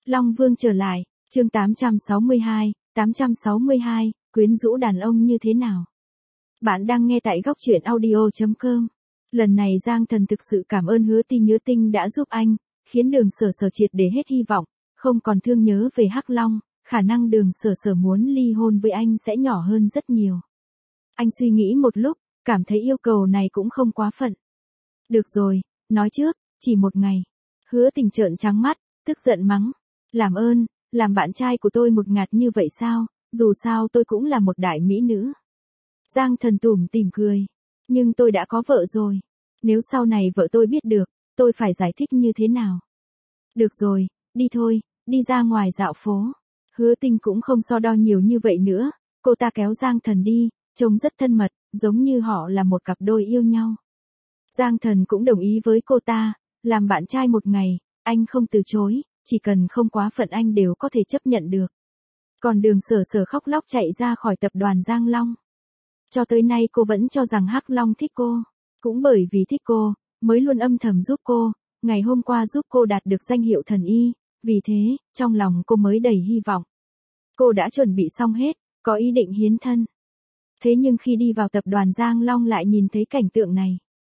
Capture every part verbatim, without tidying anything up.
Long Vương trở lại, chương tám trăm sáu mươi hai, tám trăm sáu mươi hai, quyến rũ đàn ông như thế nào? Bạn đang nghe tại góc truyện audio chấm com. Lần này Giang Thần thực sự cảm ơn Hứa Tinh Nhớ Tinh đã giúp anh, khiến Đường Sở Sở triệt để hết hy vọng, không còn thương nhớ về Hắc Long, khả năng Đường Sở Sở muốn ly hôn với anh sẽ nhỏ hơn rất nhiều. Anh suy nghĩ một lúc, cảm thấy yêu cầu này cũng không quá phận. Được rồi, nói trước, chỉ một ngày. Hứa Tình trợn trắng mắt, tức giận mắng. Làm ơn, làm bạn trai của tôi một ngạt như vậy sao, dù sao tôi cũng là một đại mỹ nữ. Giang Thần tủm tỉm cười. Nhưng tôi đã có vợ rồi. Nếu sau này vợ tôi biết được, tôi phải giải thích như thế nào? Được rồi, đi thôi, đi ra ngoài dạo phố. Hứa Tinh cũng không so đo nhiều như vậy nữa. Cô ta kéo Giang Thần đi, trông rất thân mật, giống như họ là một cặp đôi yêu nhau. Giang Thần cũng đồng ý với cô ta, làm bạn trai một ngày, anh không từ chối, chỉ cần không quá phận anh đều có thể chấp nhận được. Còn Đường Sở Sở khóc lóc chạy ra khỏi tập đoàn Giang Long. Cho tới nay cô vẫn cho rằng Hắc Long thích cô. Cũng bởi vì thích cô, mới luôn âm thầm giúp cô, ngày hôm qua giúp cô đạt được danh hiệu thần y, vì thế, trong lòng cô mới đầy hy vọng. Cô đã chuẩn bị xong hết, có ý định hiến thân. Thế nhưng khi đi vào tập đoàn Giang Long lại nhìn thấy cảnh tượng này.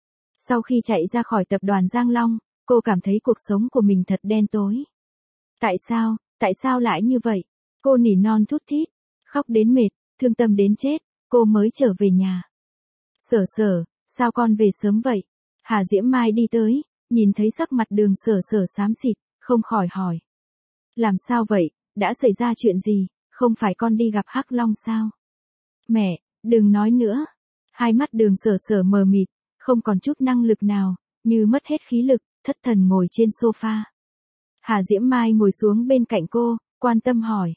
Sau khi chạy ra khỏi tập đoàn Giang Long, cô cảm thấy cuộc sống của mình thật đen tối. Tại sao, tại sao lại như vậy? Cô nỉ non thút thít, khóc đến mệt, thương tâm đến chết, cô mới trở về nhà. Sở Sở, sao con về sớm vậy? Hà Diễm Mai đi tới, nhìn thấy sắc mặt Đường Sở Sở xám xịt, không khỏi hỏi. Làm sao vậy, đã xảy ra chuyện gì, không phải con đi gặp Hắc Long sao? Mẹ, đừng nói nữa. Hai mắt Đường Sở Sở mờ mịt, không còn chút năng lực nào, như mất hết khí lực, thất thần ngồi trên sofa. Hà Diễm Mai ngồi xuống bên cạnh cô, quan tâm hỏi.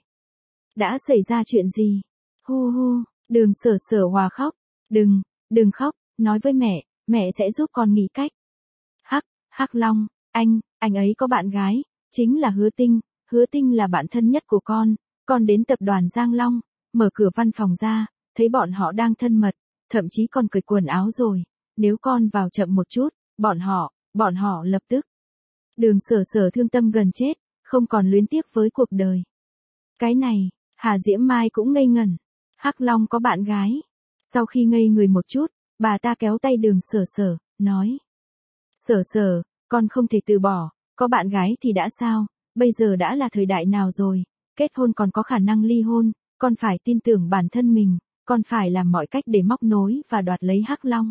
Đã xảy ra chuyện gì? Hu hu, Đường Sở Sở hòa khóc. Đừng, đừng khóc, nói với mẹ, mẹ sẽ giúp con nghĩ cách. Hắc, Hắc Long, anh, anh ấy có bạn gái, chính là Hứa Tinh, Hứa Tinh là bạn thân nhất của con, con đến tập đoàn Giang Long, mở cửa văn phòng ra, thấy bọn họ đang thân mật, thậm chí còn cởi quần áo rồi, nếu con vào chậm một chút, bọn họ, bọn họ lập tức. Đường Sở Sở thương tâm gần chết, không còn luyến tiếc với cuộc đời. Cái này, Hà Diễm Mai cũng ngây ngẩn. Hắc Long có bạn gái. Sau khi ngây người một chút, bà ta kéo tay Đường Sở Sở, nói. Sở Sở, con không thể từ bỏ, có bạn gái thì đã sao, bây giờ đã là thời đại nào rồi, kết hôn còn có khả năng ly hôn, con phải tin tưởng bản thân mình, con phải làm mọi cách để móc nối và đoạt lấy Hắc Long.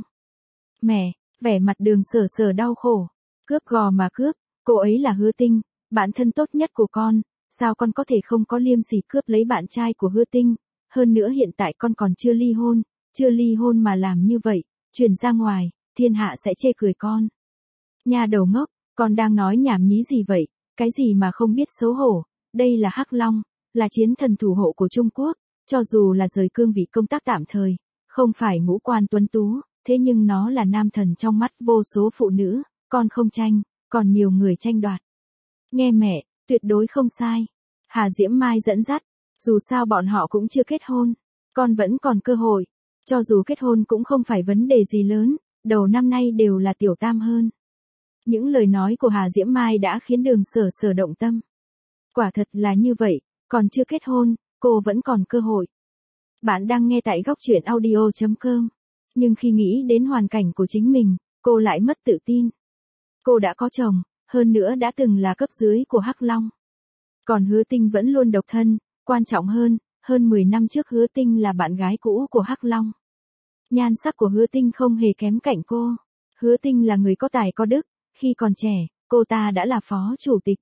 Mẹ, vẻ mặt Đường Sở Sở đau khổ, cướp gò mà cướp, cô ấy là Hứa Tinh, bạn thân tốt nhất của con, sao con có thể không có liêm sỉ cướp lấy bạn trai của Hứa Tinh, hơn nữa hiện tại con còn chưa ly hôn, chưa ly hôn mà làm như vậy, truyền ra ngoài, thiên hạ sẽ chê cười con. Nhà đầu ngốc, con đang nói nhảm nhí gì vậy, cái gì mà không biết xấu hổ, đây là Hắc Long, là chiến thần thủ hộ của Trung Quốc, cho dù là rời cương vị công tác tạm thời, không phải ngũ quan tuấn tú, thế nhưng nó là nam thần trong mắt vô số phụ nữ, con không tranh, còn nhiều người tranh đoạt. Nghe mẹ, tuyệt đối không sai. Hà Diễm Mai dẫn dắt, dù sao bọn họ cũng chưa kết hôn, con vẫn còn cơ hội, cho dù kết hôn cũng không phải vấn đề gì lớn, đầu năm nay đều là tiểu tam hơn. Những lời nói của Hà Diễm Mai đã khiến Đường Sở Sở động tâm. Quả thật là như vậy, còn chưa kết hôn, cô vẫn còn cơ hội. Bạn đang nghe tại góc truyện audio chấm com. Nhưng khi nghĩ đến hoàn cảnh của chính mình, cô lại mất tự tin. Cô đã có chồng, hơn nữa đã từng là cấp dưới của Hắc Long. Còn Hứa Tinh vẫn luôn độc thân, quan trọng hơn, hơn mười năm trước Hứa Tinh là bạn gái cũ của Hắc Long. Nhan sắc của Hứa Tinh không hề kém cạnh cô. Hứa Tinh là người có tài có đức, khi còn trẻ, cô ta đã là phó chủ tịch.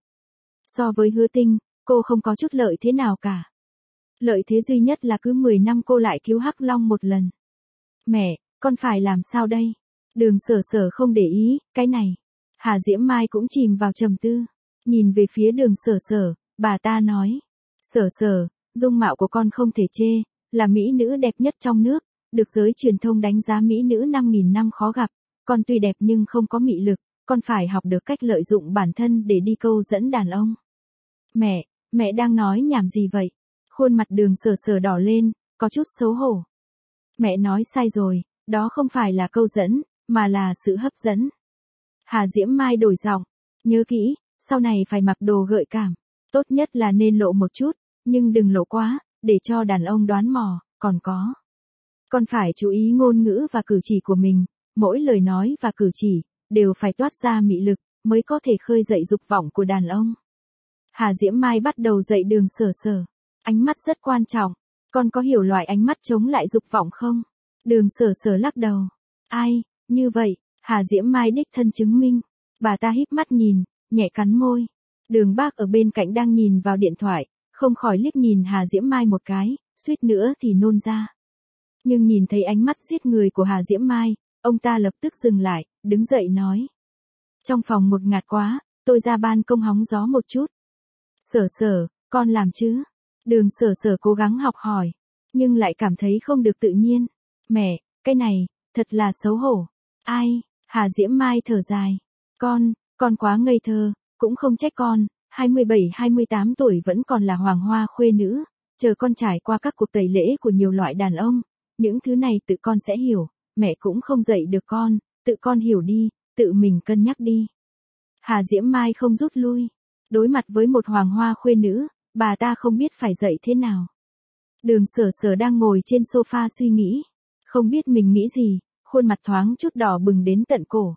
So với Hứa Tinh, cô không có chút lợi thế nào cả. Lợi thế duy nhất là cứ mười năm cô lại cứu Hắc Long một lần. Mẹ, con phải làm sao đây? Đường Sở Sở không để ý, cái này. Hà Diễm Mai cũng chìm vào trầm tư. Nhìn về phía Đường Sở Sở, bà ta nói. Sở Sở, dung mạo của con không thể chê, là mỹ nữ đẹp nhất trong nước, được giới truyền thông đánh giá mỹ nữ năm nghìn năm khó gặp. Con tuy đẹp nhưng không có mị lực, con phải học được cách lợi dụng bản thân để đi câu dẫn đàn ông. Mẹ, mẹ đang nói nhảm gì vậy? Khuôn mặt Đường Sở Sở đỏ lên, có chút xấu hổ. Mẹ nói sai rồi, đó không phải là câu dẫn, mà là sự hấp dẫn. Hà Diễm Mai đổi giọng, nhớ kỹ, sau này phải mặc đồ gợi cảm. Tốt nhất là nên lộ một chút, nhưng đừng lộ quá, để cho đàn ông đoán mò, còn có. Con phải chú ý ngôn ngữ và cử chỉ của mình, mỗi lời nói và cử chỉ, đều phải toát ra mị lực, mới có thể khơi dậy dục vọng của đàn ông. Hà Diễm Mai bắt đầu dạy Đường Sở Sở. Ánh mắt rất quan trọng, con có hiểu loại ánh mắt chống lại dục vọng không? Đường Sở Sở lắc đầu. Ai, như vậy, Hà Diễm Mai đích thân chứng minh. Bà ta híp mắt nhìn, nhẹ cắn môi. Đường Bác ở bên cạnh đang nhìn vào điện thoại, không khỏi liếc nhìn Hà Diễm Mai một cái, suýt nữa thì nôn ra. Nhưng nhìn thấy ánh mắt giết người của Hà Diễm Mai, ông ta lập tức dừng lại, đứng dậy nói. Trong phòng một ngạt quá, tôi ra ban công hóng gió một chút. Sở Sở, con làm chứ? Đường Sở Sở cố gắng học hỏi, nhưng lại cảm thấy không được tự nhiên. Mẹ, cái này, thật là xấu hổ. Ai? Hà Diễm Mai thở dài. Con, con quá ngây thơ, cũng không trách con, hai mươi bảy hai mươi tám tuổi vẫn còn là hoàng hoa khuê nữ, chờ con trải qua các cuộc tẩy lễ của nhiều loại đàn ông, những thứ này tự con sẽ hiểu, mẹ cũng không dạy được con, tự con hiểu đi, tự mình cân nhắc đi. Hà Diễm Mai không rút lui, đối mặt với một hoàng hoa khuê nữ, bà ta không biết phải dạy thế nào. Đường Sở Sở đang ngồi trên sofa suy nghĩ, không biết mình nghĩ gì, khuôn mặt thoáng chút đỏ bừng đến tận cổ.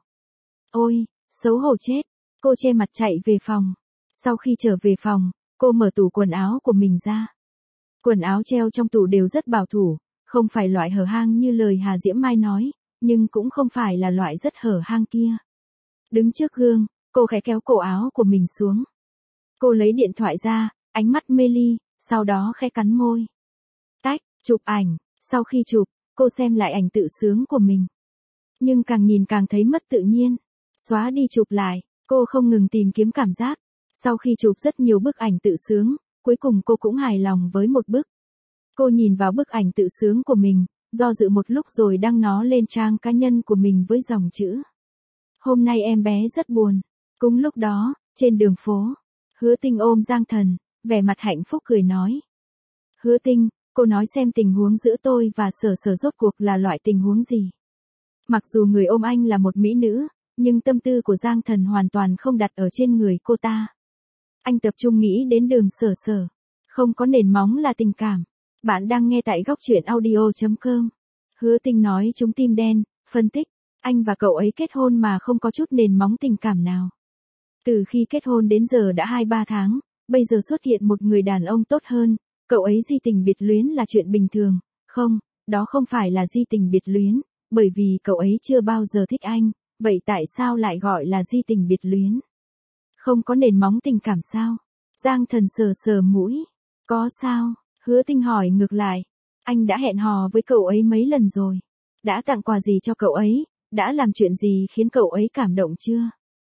Ôi, xấu hổ chết, cô che mặt chạy về phòng. Sau khi trở về phòng, cô mở tủ quần áo của mình ra. Quần áo treo trong tủ đều rất bảo thủ, không phải loại hở hang như lời Hà Diễm Mai nói, nhưng cũng không phải là loại rất hở hang kia. Đứng trước gương, cô khẽ kéo cổ áo của mình xuống. Cô lấy điện thoại ra, ánh mắt mê ly, sau đó khẽ cắn môi. Tách, chụp ảnh, sau khi chụp, cô xem lại ảnh tự sướng của mình. Nhưng càng nhìn càng thấy mất tự nhiên. Xóa đi chụp lại, cô không ngừng tìm kiếm cảm giác. Sau khi chụp rất nhiều bức ảnh tự sướng, cuối cùng cô cũng hài lòng với một bức. Cô nhìn vào bức ảnh tự sướng của mình, do dự một lúc rồi đăng nó lên trang cá nhân của mình với dòng chữ. Hôm nay em bé rất buồn. Cùng lúc đó, trên đường phố, Hứa Tinh ôm Giang Thần, vẻ mặt hạnh phúc cười nói. Hứa Tinh, cô nói xem tình huống giữa tôi và Sở Sở rốt cuộc là loại tình huống gì. Mặc dù người ôm anh là một mỹ nữ, nhưng tâm tư của Giang Thần hoàn toàn không đặt ở trên người cô ta. Anh tập trung nghĩ đến Đường Sở Sở. Không có nền móng là tình cảm. Bạn đang nghe tại góc truyện audio chấm com. Hứa Tinh nói trúng tim đen, phân tích. Anh và cậu ấy kết hôn mà không có chút nền móng tình cảm nào. Từ khi kết hôn đến giờ đã hai ba tháng, bây giờ xuất hiện một người đàn ông tốt hơn, cậu ấy di tình biệt luyến là chuyện bình thường. Không, đó không phải là di tình biệt luyến, bởi vì cậu ấy chưa bao giờ thích anh, vậy tại sao lại gọi là di tình biệt luyến? Không có nền móng tình cảm sao? Giang Thần sờ sờ mũi. Có sao? Hứa Tinh hỏi ngược lại. Anh đã hẹn hò với cậu ấy mấy lần rồi? Đã tặng quà gì cho cậu ấy? Đã làm chuyện gì khiến cậu ấy cảm động chưa?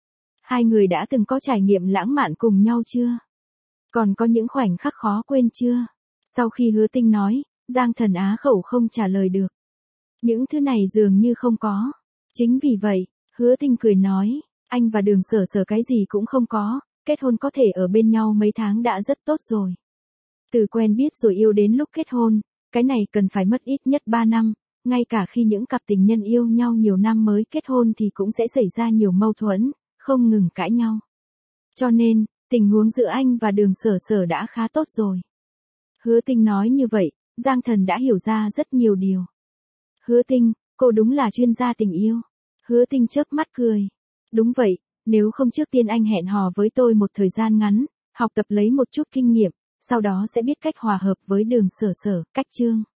Hai người đã từng có trải nghiệm lãng mạn cùng nhau chưa? Còn có những khoảnh khắc khó quên chưa? Sau khi Hứa Tinh nói, Giang Thần á khẩu không trả lời được. Những thứ này dường như không có. Chính vì vậy, Hứa Tinh cười nói, anh và Đường Sở Sở cái gì cũng không có, kết hôn có thể ở bên nhau mấy tháng đã rất tốt rồi. Từ quen biết rồi yêu đến lúc kết hôn, cái này cần phải mất ít nhất ba năm, ngay cả khi những cặp tình nhân yêu nhau nhiều năm mới kết hôn thì cũng sẽ xảy ra nhiều mâu thuẫn, không ngừng cãi nhau. Cho nên, tình huống giữa anh và Đường Sở Sở đã khá tốt rồi. Hứa Tinh nói như vậy, Giang Thần đã hiểu ra rất nhiều điều. Hứa Tinh, cô đúng là chuyên gia tình yêu. Hứa Tinh chớp mắt cười. Đúng vậy, nếu không trước tiên anh hẹn hò với tôi một thời gian ngắn, học tập lấy một chút kinh nghiệm, sau đó sẽ biết cách hòa hợp với Đường Sở Sở, cách chương.